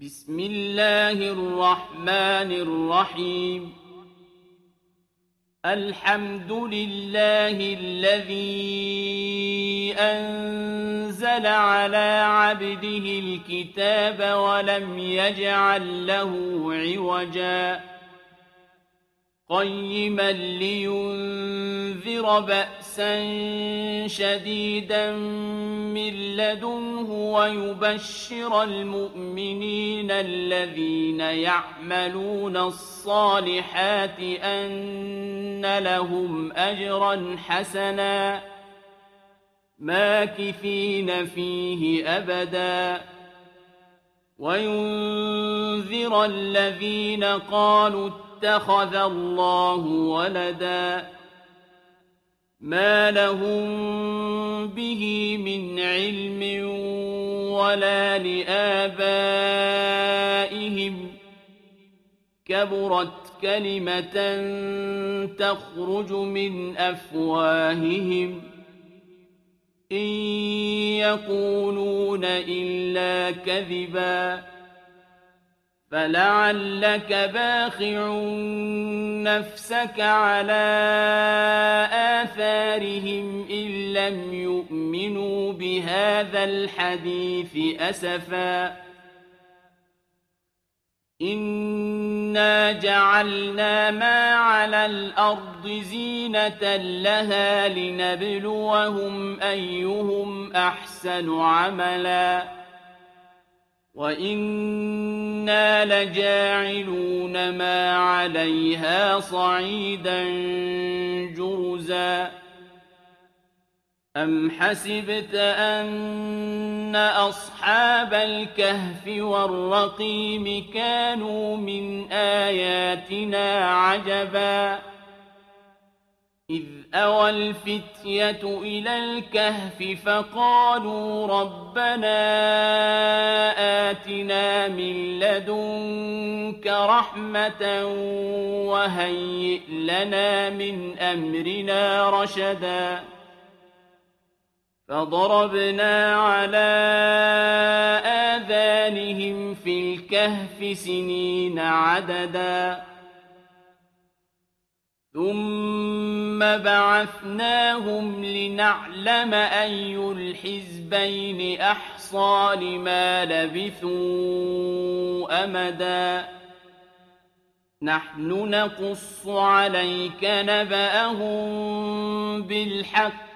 بسم الله الرحمن الرحيم. الحمد لله الذي أنزل على عبده الكتاب ولم يجعل له عوجا قيما لينذر بأسا شديدا من لدنه ويبشر المؤمنين الذين يعملون الصالحات أن لهم أجرا حسنا ماكثين فيه أبدا وينذر الذين قالوا اتخذ الله ولدا ما لهم به من علم ولا لآبائهم كبرت كلمة تخرج من أفواههم إن يقولون إلا كذبا فلعلك باخع نفسك على آثارهم إن لم يؤمنوا بهذا الحديث أسفا إنا جعلنا ما على الأرض زينة لها لنبلوهم أيهم أحسن عملا وإنا لجاعلون ما عليها صعيدا جرزا أم حسبت أن أصحاب الكهف والرقيم كانوا من آياتنا عجبا إذ أوى الفتية إلى الكهف فقالوا ربنا آتنا من لدنك رحمة وهيئ لنا من أمرنا رشدا فضربنا على آذانهم في الكهف سنين عددا ثم بعثناهم لنعلم أي الحزبين أحصى لما لبثوا أمدا نحن نقص عليك نبأهم بالحق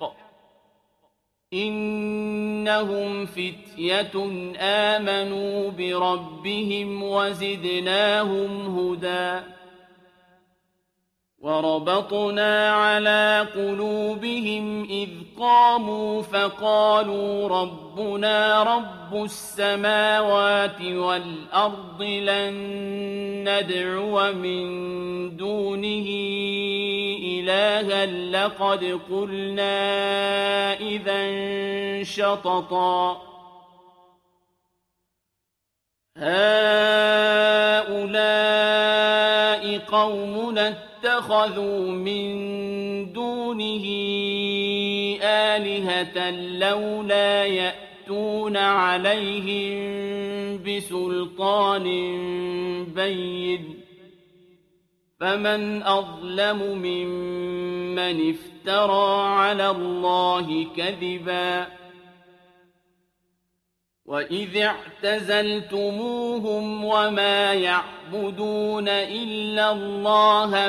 إنهم فتية آمنوا بربهم وزدناهم هدى وربطنا على قلوبهم إذ قاموا فقالوا ربنا رب السماوات والأرض لن ندعو من دونه إلها لقد قلنا إذا شططا هؤلاء قومنا اتخذوا من دونه آلهة لولا يأتون عليهم بسلطان بين فمن أظلم ممن افترى على الله كذبا وإذ اعتزلتموهم وما يعبدون إلا الله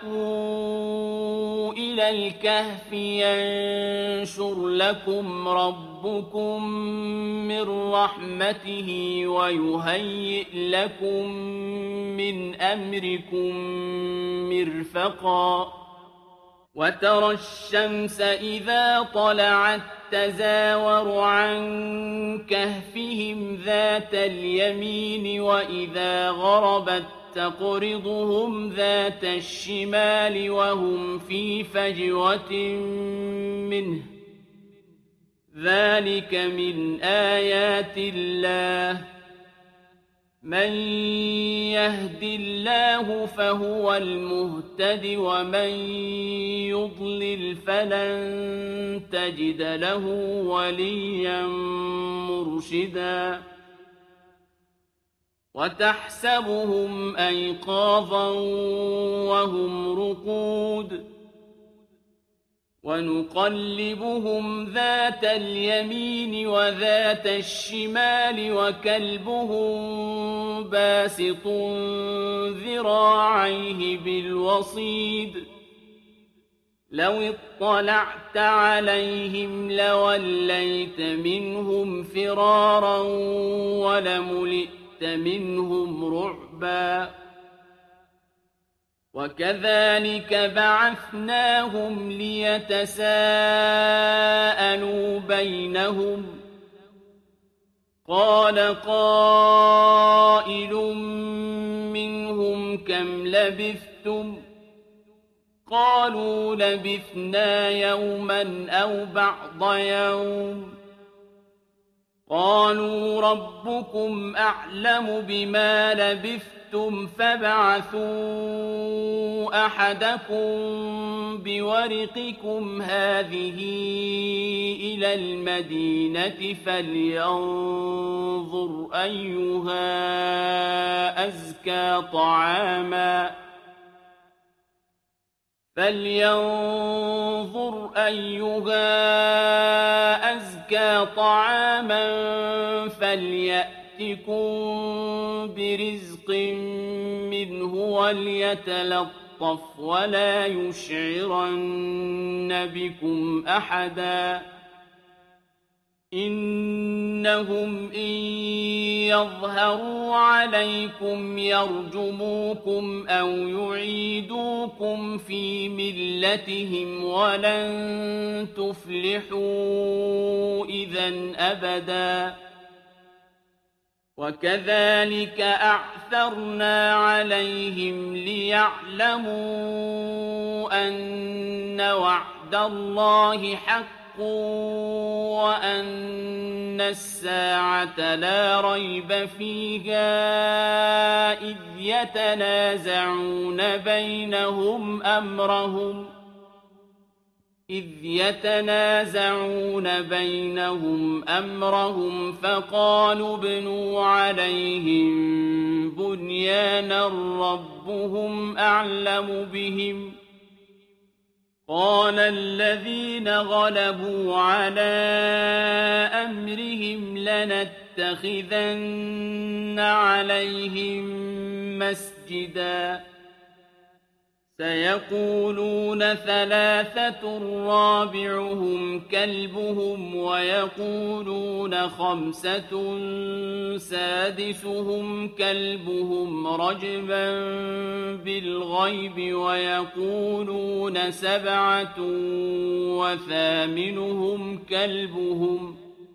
فأووا إلى الكهف ينشر لكم ربكم من رحمته ويهيئ لكم من أمركم مرفقا وترى الشمس إذا طلعت تزاور عن كهفهم ذات اليمين وإذا غربت تقرضهم ذات الشمال وهم في فجوة منه ذلك من آيات الله من يهد الله فهو المهتد ومن يضلل فلن تجد له وليا مرشدا وتحسبهم أيقاظا وهم رقود ونقلبهم ذات اليمين وذات الشمال وكلبهم باسط ذراعيه بالوصيد لو اطلعت عليهم لوليت منهم فرارا ولملئت منهم رعبا وكذلك بعثناهم ليتساءلوا بينهم قال قائل منهم كم لبثتم قالوا لبثنا يوما أو بعض يوم قالوا ربكم أعلم بما لبثتم فابعثوا أحدكم بورقكم هذه إلى المدينة فلينظر أيها أزكى طعاما فليأتكم برزق منه وليتلطف ولا يشعرن بكم أحدا إنهم إن يظهروا عليكم يرجموكم أو يعيدوكم في ملتهم ولن تفلحوا إذن أبدا وكذلك أعثرنا عليهم ليعلموا أن وعد الله حق وأن الساعة لا ريب فيها إذ يتنازعون بينهم أمرهم فقالوا ابنوا عليهم بنيانا ربهم أعلم بهم قال الذين غلبوا على أمرهم لنتخذن عليهم مسجدا سيقولون ثلاثة رابعهم كلبهم ويقولون خمسة سادسهم كلبهم رجما بالغيب ويقولون سبعة وثامنهم كلبهم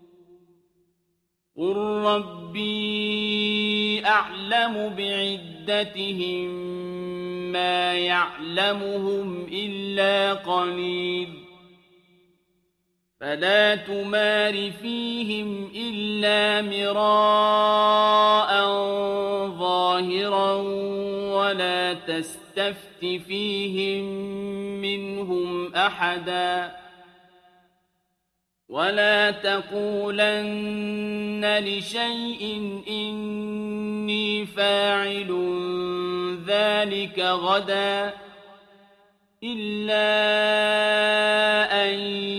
قل ربي أعلم بعدتهم ما يعلمهم إلا قليل فلا تمار فيهم إلا مراء ظاهرا ولا تستفت فيهم منهم أحدا ولا تقولن لشيء إني فاعل ذلك غدا إلا أن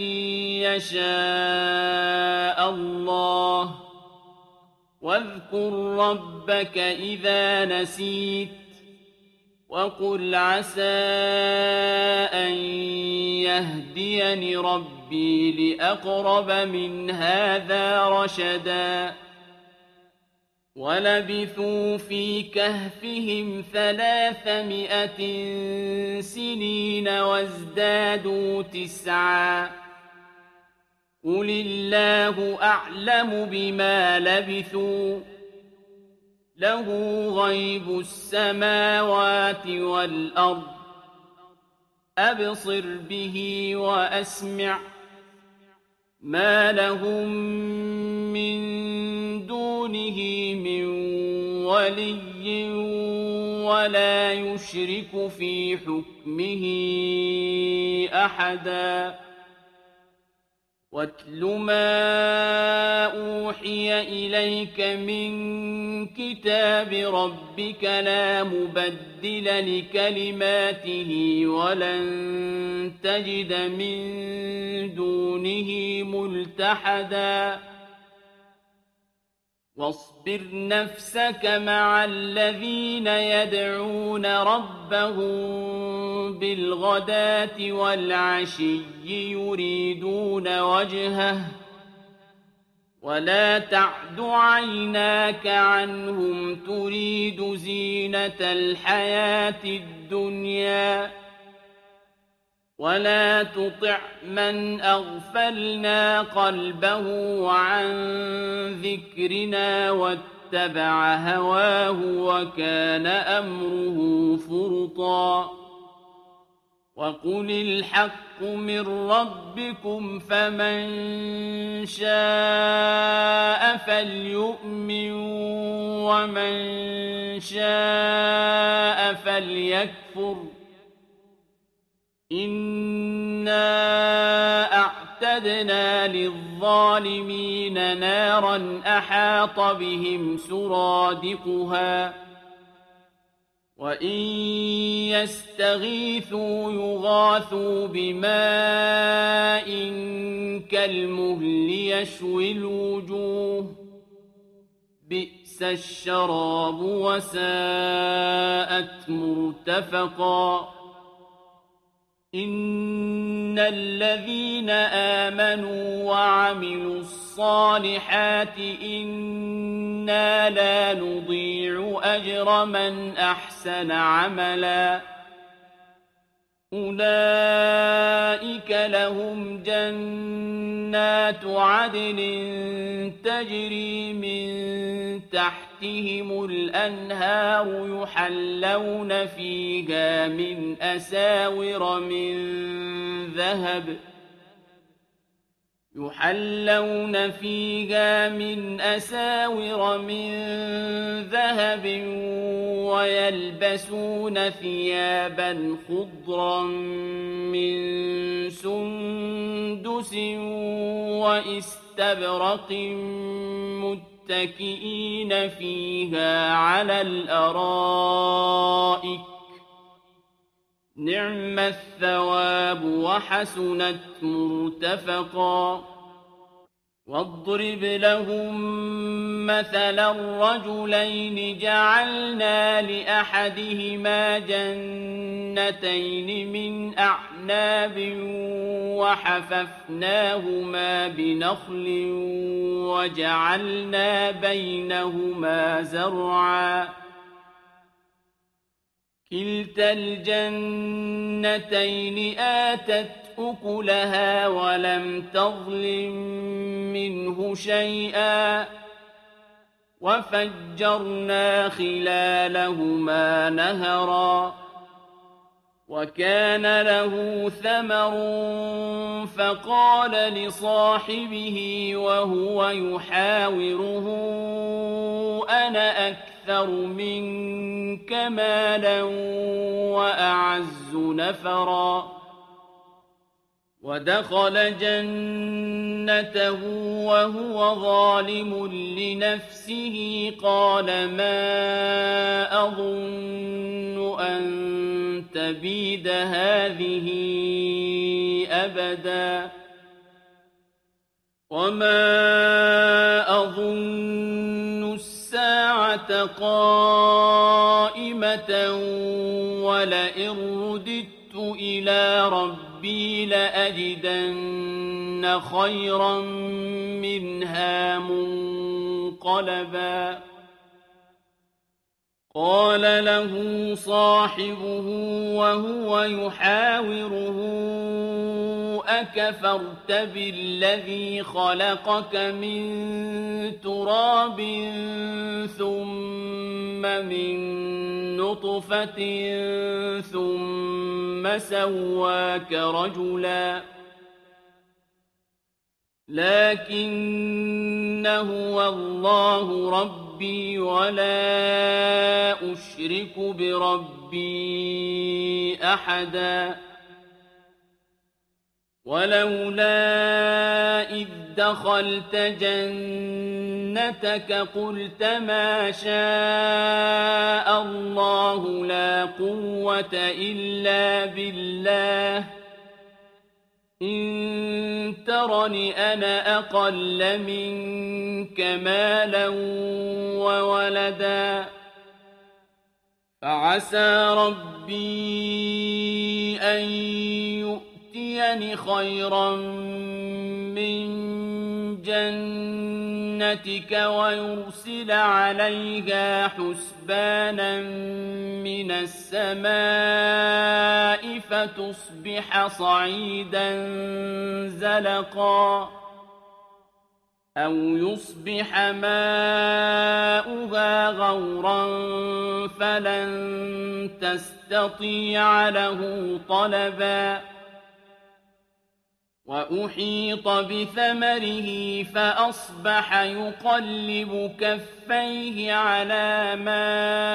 يشاء الله واذكر ربك إذا نسيت وقل عسى أن يهديني ربي لأقرب من هذا رشدا ولبثوا في كهفهم 300 سنين وازدادوا 9 قل الله أعلم بما لبثوا له غيب السماوات والأرض أبصر به وأسمع ما لهم من دونه من ولي ولا يشرك في حكمه أحدا واتل ما أوحي إليك من كتاب ربك لا مبدل لكلماته ولن تجد من دونه ملتحدا واصبر نفسك مع الذين يدعون ربهم بالغداة والعشي يريدون وجهه ولا تعد عيناك عنهم تريد زينة الحياة الدنيا ولا تطع من أغفلنا قلبه عن ذكرنا واتبع هواه وكان أمره فرطا وقل الحق من ربكم فمن شاء فليؤمن ومن شاء فليكفر إنا أعتدنا للظالمين نارا أحاط بهم سرادقها وإن يستغيثوا يغاثوا بماء كالمهل يشوي الوجوه بئس الشراب وساءت مرتفقا إن الذين آمنوا وعملوا الصالحات إنا لا نضيع أجر من أحسن عملا أولئك لهم جنات عدن تجري من تحتهم الأنهار يحلون فيها من أساور من ذهب ويلبسون ثيابا خضرا من سندس وإستبرق متكئين فيها على الأرائك نعم الثواب وحسنت مرتفقا واضرب لهم مثلا رجلين جعلنا لأحدهما جنتين من أعناب وحففناهما بنخل وجعلنا بينهما زرعا كلتا الجنتين آتت أكلها ولم تظلم منه شيئا وفجرنا خلالهما نهرا وكان له ثمر فقال لصاحبه وهو يحاوره أنا أكثر منك مالا وأعز نفرا ودخل جنته وهو ظالم لنفسه قال ما أظن أن تبيد هذه أبدا وما أظن الساعة قائمة ولئن رددت إلى ربي لأجدن خيرا منها منقلبا قال له صاحبه وهو يحاوره أكفرت بالذي خلقك من تراب ثم من نطفة ثم سواك رجلا لكن هو الله ربي ولا أشرك بربي أحدا ولولا إذ دخلت جنتك قلت ما شاء الله لا قوة إلا بالله إن ترني أنا أقل منك مالا وولدا فعسى ربي أن يؤتيني خيرا من جنتك ويرسل عليها حسبانا من السماء فتصبح صعيدا زلقا أو يصبح ماؤها غورا فلن تستطيع له طلبا وأحيط بثمره فأصبح يقلب كفيه على ما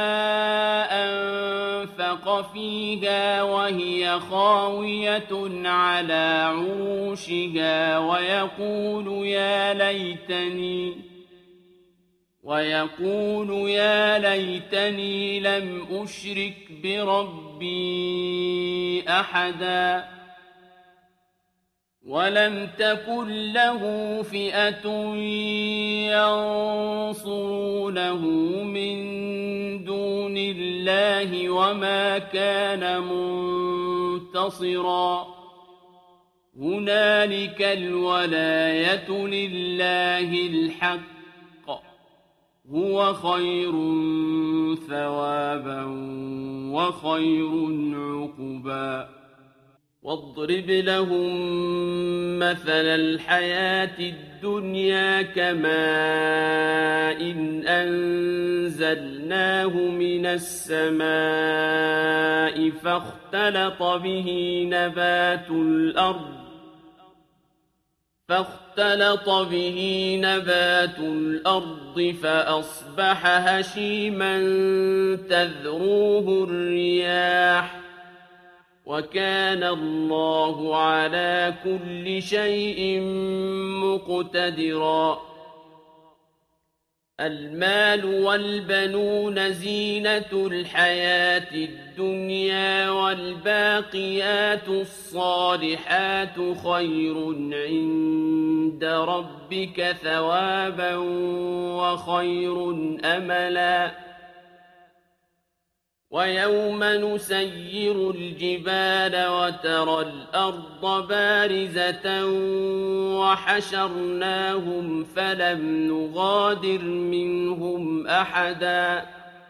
أنفق فيها وهي خاوية على عروشها ويقول يا ليتني لم أشرك بربي أحدا ولم تكن له فئة ينصرونه من دون الله وما كان منتصرا هنالك الولاية لله الحق هو خير ثوابا وخير عقبا واضرب لهم مثل الحياة الدنيا كماء إن أنزلناه من السماء فاختلط به نبات الأرض فأصبح هشيما تذروه الرياح وكان الله على كل شيء مقتدرا المال والبنون زينة الحياة الدنيا والباقيات الصالحات خير عند ربك ثوابا وخير أملا ويوم نسير الجبال وترى الأرض بارزة وحشرناهم فلم نغادر منهم أحدا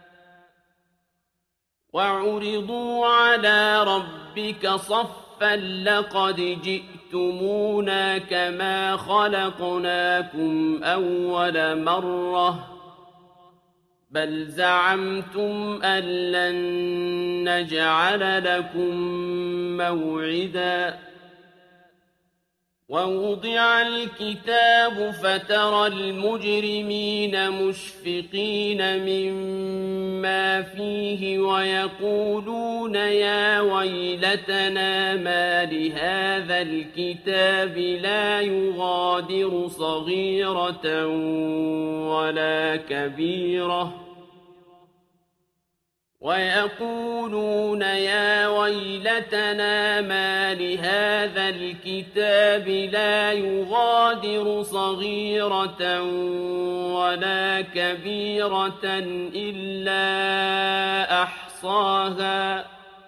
وعرضوا على ربك صفا لقد جئتمونا كما خلقناكم أول مرة بل زعمتم أن لن نجعل لكم موعدا ووضع الكتاب فترى المجرمين مشفقين مما فيه ويقولون يا ويلتنا ما لهذا الكتاب لا يغادر صغيرة ولا كبيرة ويقولون يا ويلتنا ما لهذا الكتاب لا يغادر صغيرة ولا كبيرة إلا أحصاها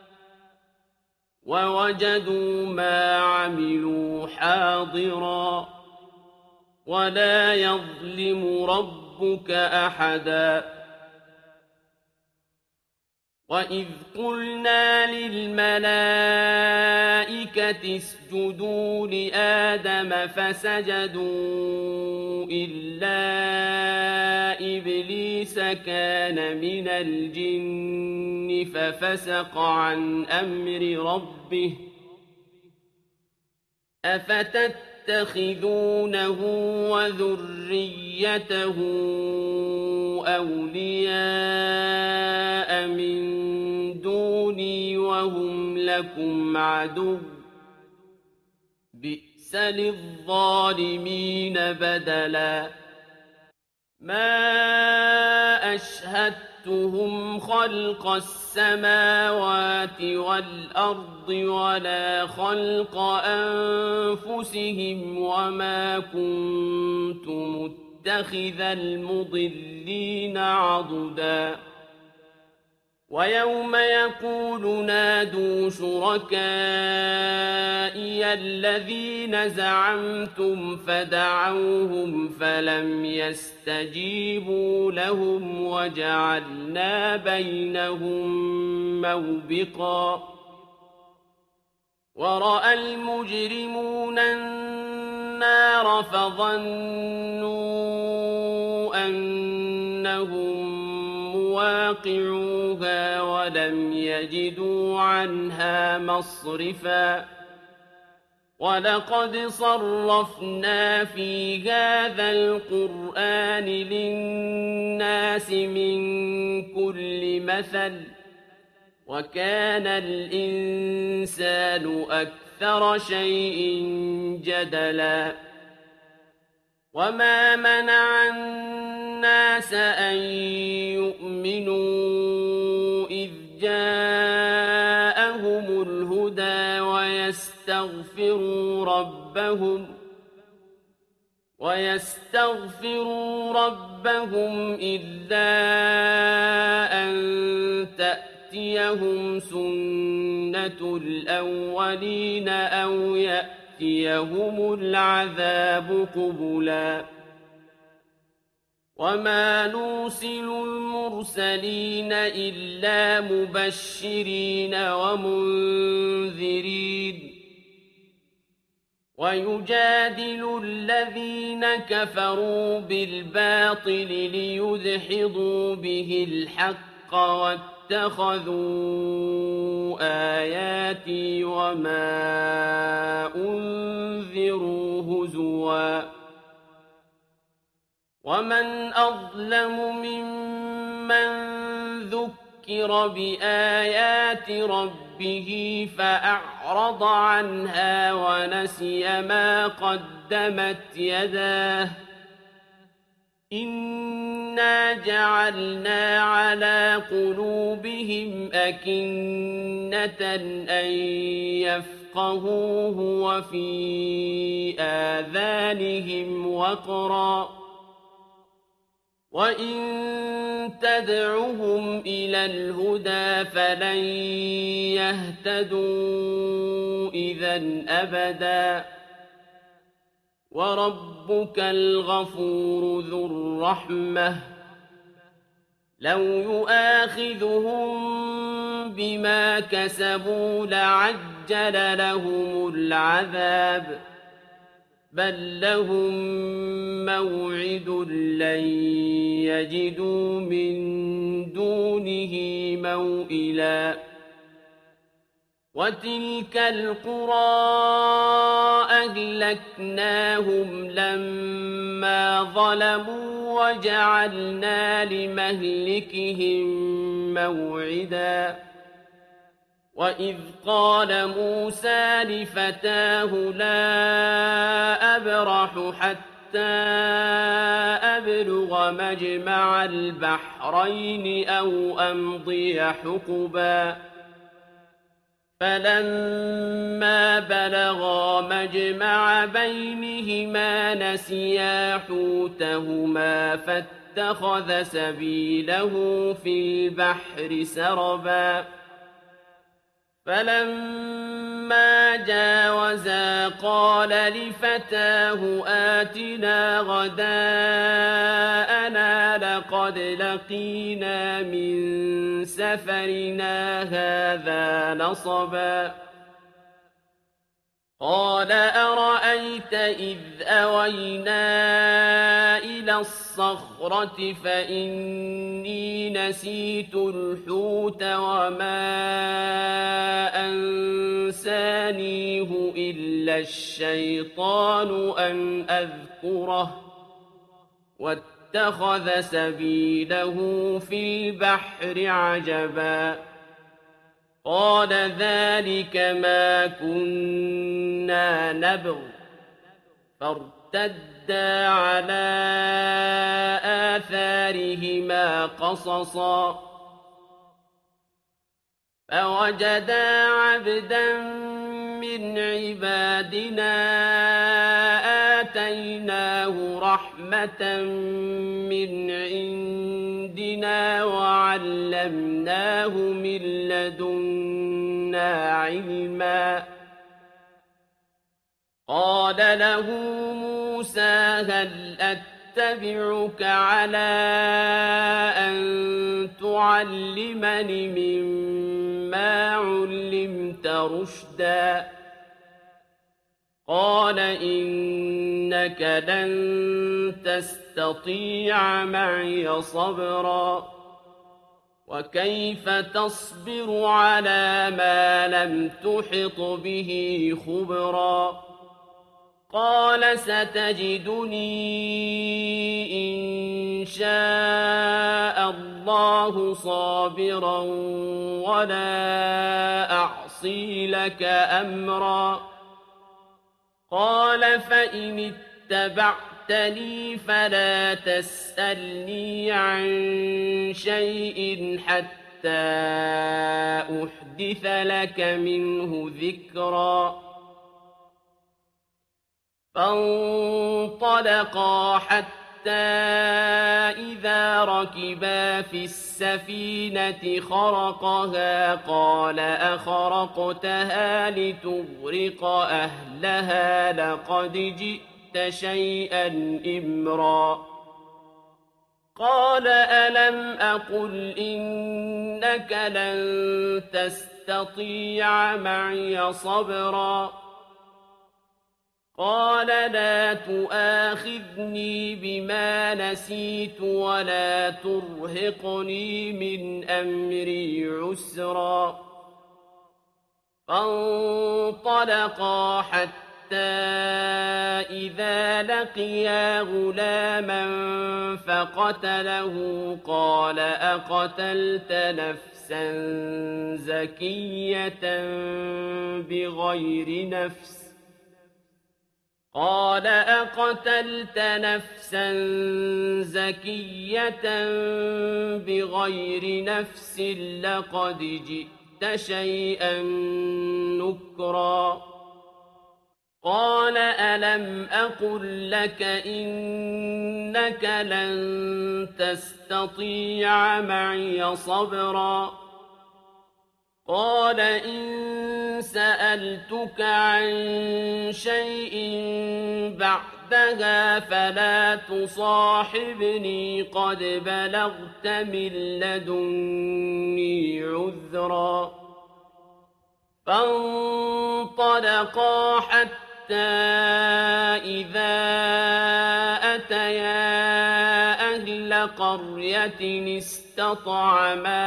ووجدوا ما عملوا حاضرا ولا يظلم ربك أحدا وَإِذْ قُلْنَا لِلْمَلَائِكَةِ اسْجُدُوا لِآدَمَ فَسَجَدُوا إِلَّا إِبْلِيسَ كَانَ مِنَ الْجِنِّ فَفَسَقَ عَنْ أَمْرِ رَبِّهِ أَفَتَتَّخِذُونَهُ وَذُرِّيَّتَهُ أَوْلِيَاءَ مِن دُونِي وَهُمْ لَكُمْ عَدُوٌّ بئس للظالمين بدلا ما أشهدتهم خلق السماوات والأرض ولا خلق أنفسهم وما كنت متخذ المضلين عضدا ويوم يقول نادوا شركائي الذين زعمتم فدعوهم فلم يستجيبوا لهم وجعلنا بينهم موبقا ورأى المجرمون النار فظنوا أنهم مواقعوها ولم يجدوا عنها مصرفا ولقد صرفنا في هذا القرآن للناس من كل مثل وكان الإنسان أكثر شيء جدلا وما منع الناس أن يؤمنوا إذ جاءهم الهدى ويستغفروا ربهم إلا أن تأتيهم سنة الأولين أو يأتيهم العذاب قبلا وما نرسل المرسلين إلا مبشرين ومنذرين ويجادل الذين كفروا بالباطل ليدحضوا به الحق واتخذوا آياتي وما أنذروا هزوا ومن أظلم ممن ذكر بآيات ربه فأعرض عنها ونسي ما قدمت يداه إنا جعلنا على قلوبهم أكنة أن يفقهوه وفي آذانهم وقرا وإن تدعهم إلى الهدى فلن يهتدوا إذا أبدا وربك الغفور ذو الرحمة لو يؤاخذهم بما كسبوا لعجل لهم العذاب بل لهم موعد لن يجدوا من دونه موئلا وتلك القرى أهلكناهم لما ظلموا وجعلنا لمهلكهم موعدا وإذ قال موسى لفتاه لا أبرح حتى أبلغ مجمع البحرين أو أمضي حقبا فلما بلغا مجمع بينهما نسيا حوتهما فاتخذ سبيله في البحر سربا فلما جاوزا قال لفتاه آتنا غداءنا لقد لقينا من سفرنا هذا نصبا قال أرأيت إذ أوينا إلى الصخرة فإني نسيت الحوت وما أنسانيه إلا الشيطان أن أذكره واتخذ سبيله في البحر عجبا قال ذلك ما كنا نبغ فارتدا على آثارهما قصصا فوجدا عبدا من عبادنا آتيناه رحمة من عندنا وعلمناه من لدنا علما قال له موسى هل أتبعك على أن تعلمني مما علمت رشدا قال إنك لن تستطيع معي صبرا وكيف تصبر على ما لم تحط به خبرا قال ستجدني إن شاء الله صابرا ولا أعصي لك أمرا قال فإن اتبعتني فلا تسألني عن شيء حتى أحدث لك منه ذكرا فانطلقا حتى إذا ركبا في السفينة خرقها قال أخرقتها لتغرق أهلها لقد جئت شيئا إمرا قال ألم أقل إنك لن تستطيع معي صبرا قال لا تؤاخذني بما نسيت ولا ترهقني من أمري عسرا فانطلقا حتى إذا لقيا غلاما فقتله قال أقتلت نفسا زكية بغير نفس قال أقتلت نفسا زكية بغير نفس لقد جئت شيئا نكرا قال ألم أقل لك إنك لن تستطيع معي صبرا قال إن سألتك عن شيء بعدها فلا تصاحبني قد بلغت من لدني عذرا فانطلقا حتى إذا أتيا أهل قرية استطعما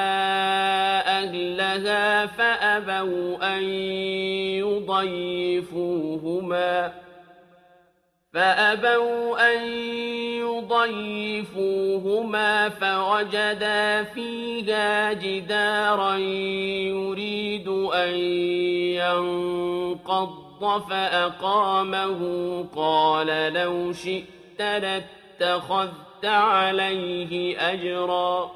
أهلها فأبوا أن يضيفوهما فوجدا فيها جدارا يريد أن ينقض فأقامه قال لو شئت لاتخذت عليه أجرا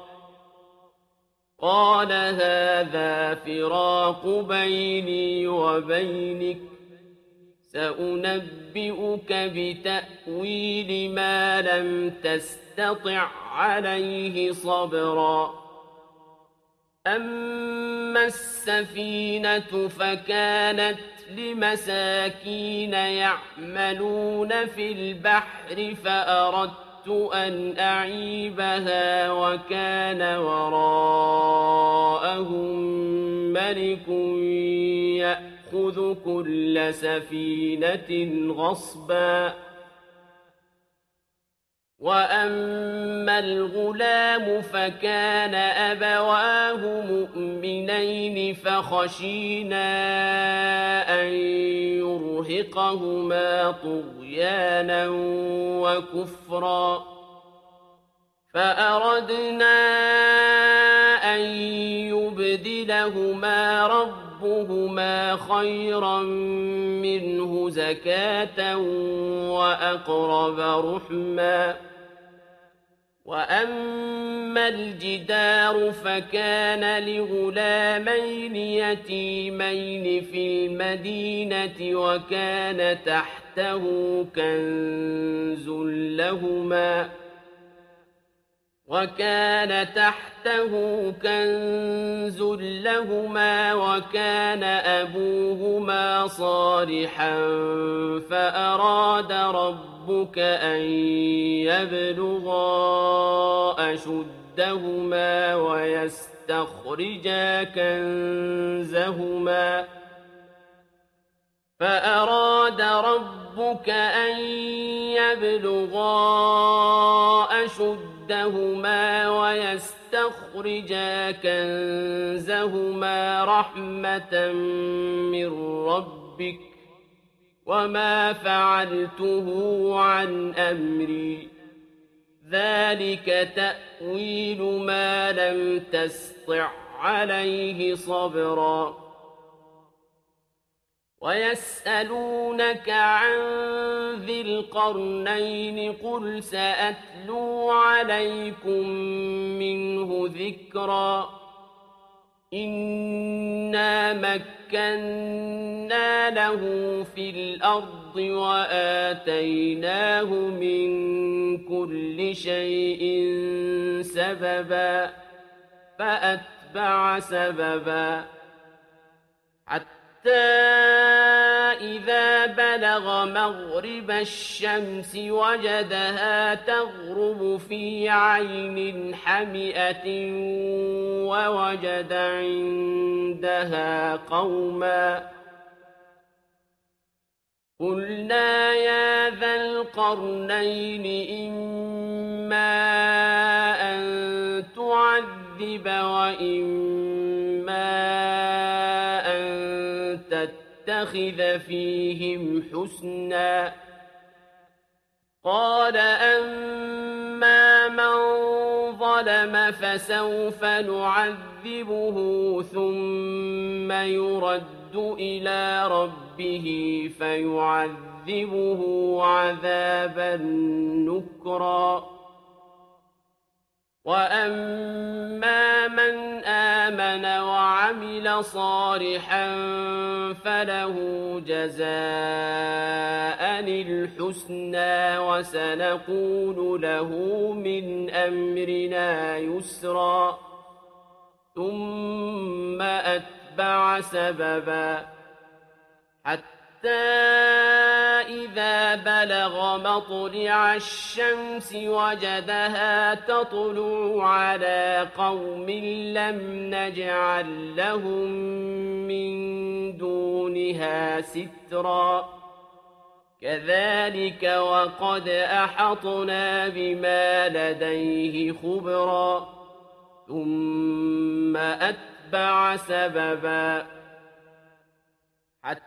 قال هذا فراق بيني وبينك سأنبئك بتأويل ما لم تستطع عليه صبرا أما السفينة فكانت لمساكين يعملون في البحر فأردت أن أعيبها وكان وراءهم ملك يأخذ كل سفينة غصبا وأما الغلام فكان أبواه مؤمنين فخشينا أن يرهقهما طغيانا وكفرا فأردنا أن لهما ربهما خيرا منه زكاة وأقرب رحما وأما الجدار فكان لغلامين يتيمين في المدينة وكان تحته كنز لهما وكان أبوهما صالحا فأراد ربك أن يبلغا أشدهما ويستخرجا كنزهما رحمة من ربك وما فعلته عن أمري ذلك تأويل ما لم تسطع عليه صبرا ويسألونك عن ذي القرنين قل سأتلو عليكم منه ذكرا إنا مكنا له في الأرض وآتيناه من كل شيء سببا فأتبع سببا حتى إذا بلغ مغرب الشمس وجدها تغرب في عين حمئة ووجد عندها قوما قلنا يا ذا القرنين إما أن تعذب وإما أن تتخذ فيهم حسنا قال أما من ظلم فسوف نعذبه ثم يرد إلى ربه فيعذبه عذابا نكرا وأما من آمن وعمل صالحا فله جزاء الحسنى وسنقول له من أمرنا يسرا ثم أتبع سببا حتى إذا بلغ مطلع الشمس وجدها تطلع على قوم لم نجعل لهم من دونها سترا كذلك وقد أحطنا بما لديه خبرا ثم أتبع سببا حتى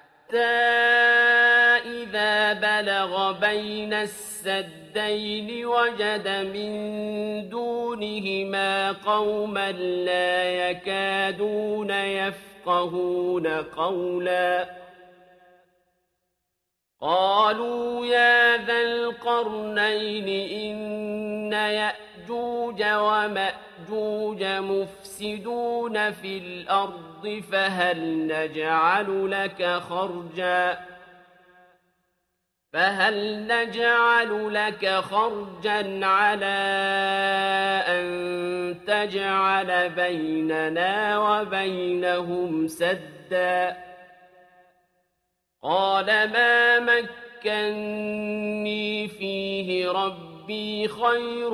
إذا بلغ بين السدين وجد من دونهما قوما لا يكادون يفقهون قولا قالوا يا ذا القرنين إن يأجوج ومأجوج مفسدون في الأرض فهل نجعل لك خرجا على أن تجعل بيننا وبينهم سدا قال ما مكني فيه ربي خير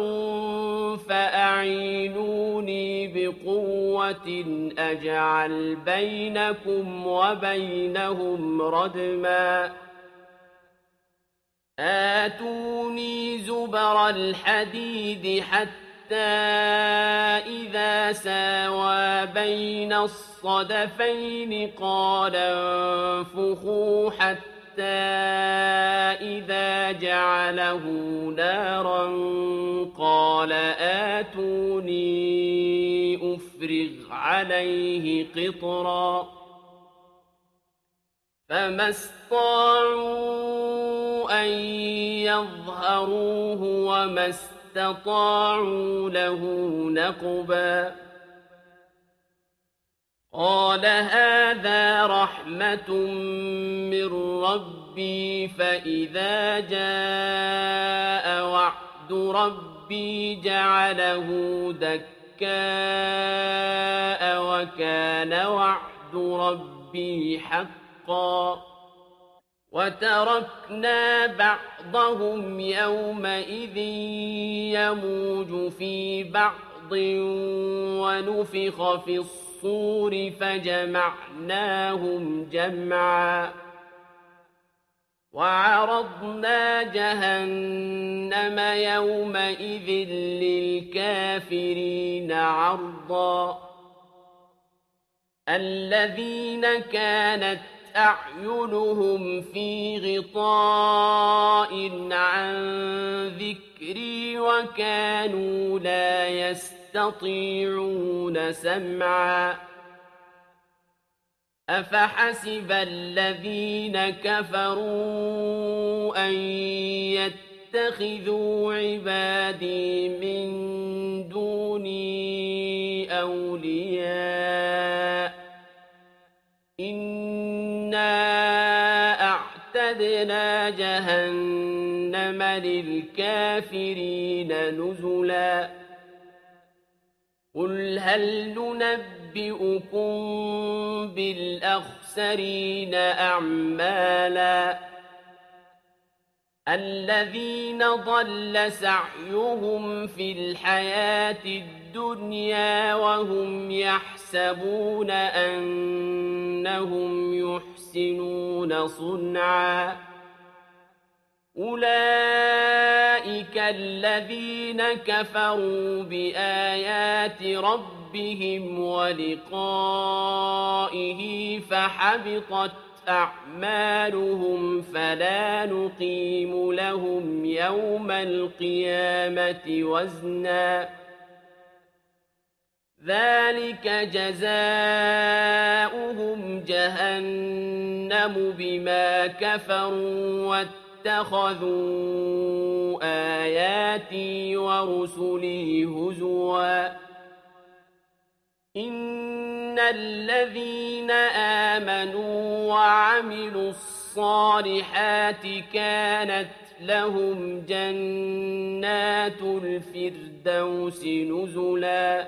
فأعينوني بقوة أجعل بينكم وبينهم ردما آتوني زبر الحديد حتى إذا ساوى بين الصدفين قال انفخوا حتى إذا جعله نارا قال آتوني أفرغ عليه قطرا فما استطاعوا أن يظهروه وما استطاعوا له نقبا قال هذا رحمة من ربي فإذا جاء وعد ربي جعله دكاء وكان وعد ربي حقا وتركنا بعضهم يومئذ يموج في بعض ونفخ في الصور فجمعناهم جمعا وعرضنا جهنم يومئذ للكافرين عرضا الذين كانت أعينهم في غطاء عن ذكري وكانوا لا يستطيعون سمعا أفحسب الذين كفروا أن يتخذوا عبادي من دوني أولياء إنا أعتدنا جهنم للكافرين نزلا قل هل ننبئكم بالأخسرين أعمالا الذين ضل سعيهم في الحياة الدنيا وهم يحسبون أنهم يحسنون صنعا أولئك الذين كفروا بآيات ربهم ولقائه فحبطت أعمالهم فلا نقيم لهم يوم القيامة وزنا ذلك جزاؤهم جهنم بما كفروا واتخذوا آياتي ورسلي هزوا إن الذين آمنوا وعملوا الصالحات كانت لهم جنات الفردوس نزلا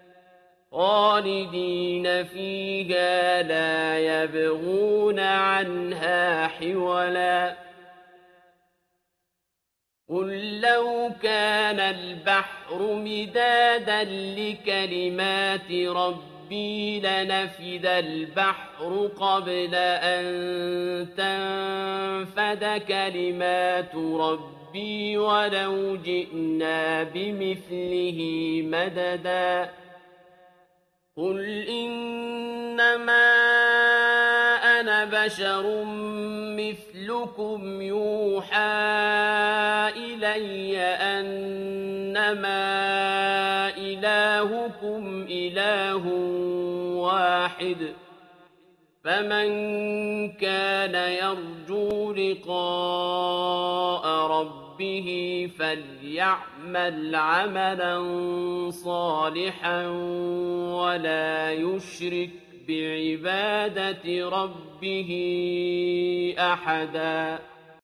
خالدين فيها لا يبغون عنها حولا قل لو كان البحر مدادا لكلمات ربي لنفد البحر قبل أن تنفد كلمات ربي ولو جئنا بمثله مددا قل إنما أنا بشر مثلكم يوحى إلي أنما إلهكم إله واحد فمن كان يرجو لقاء ربه فليعمل عملا صالحا ولا يشرك بعبادة ربه أحدا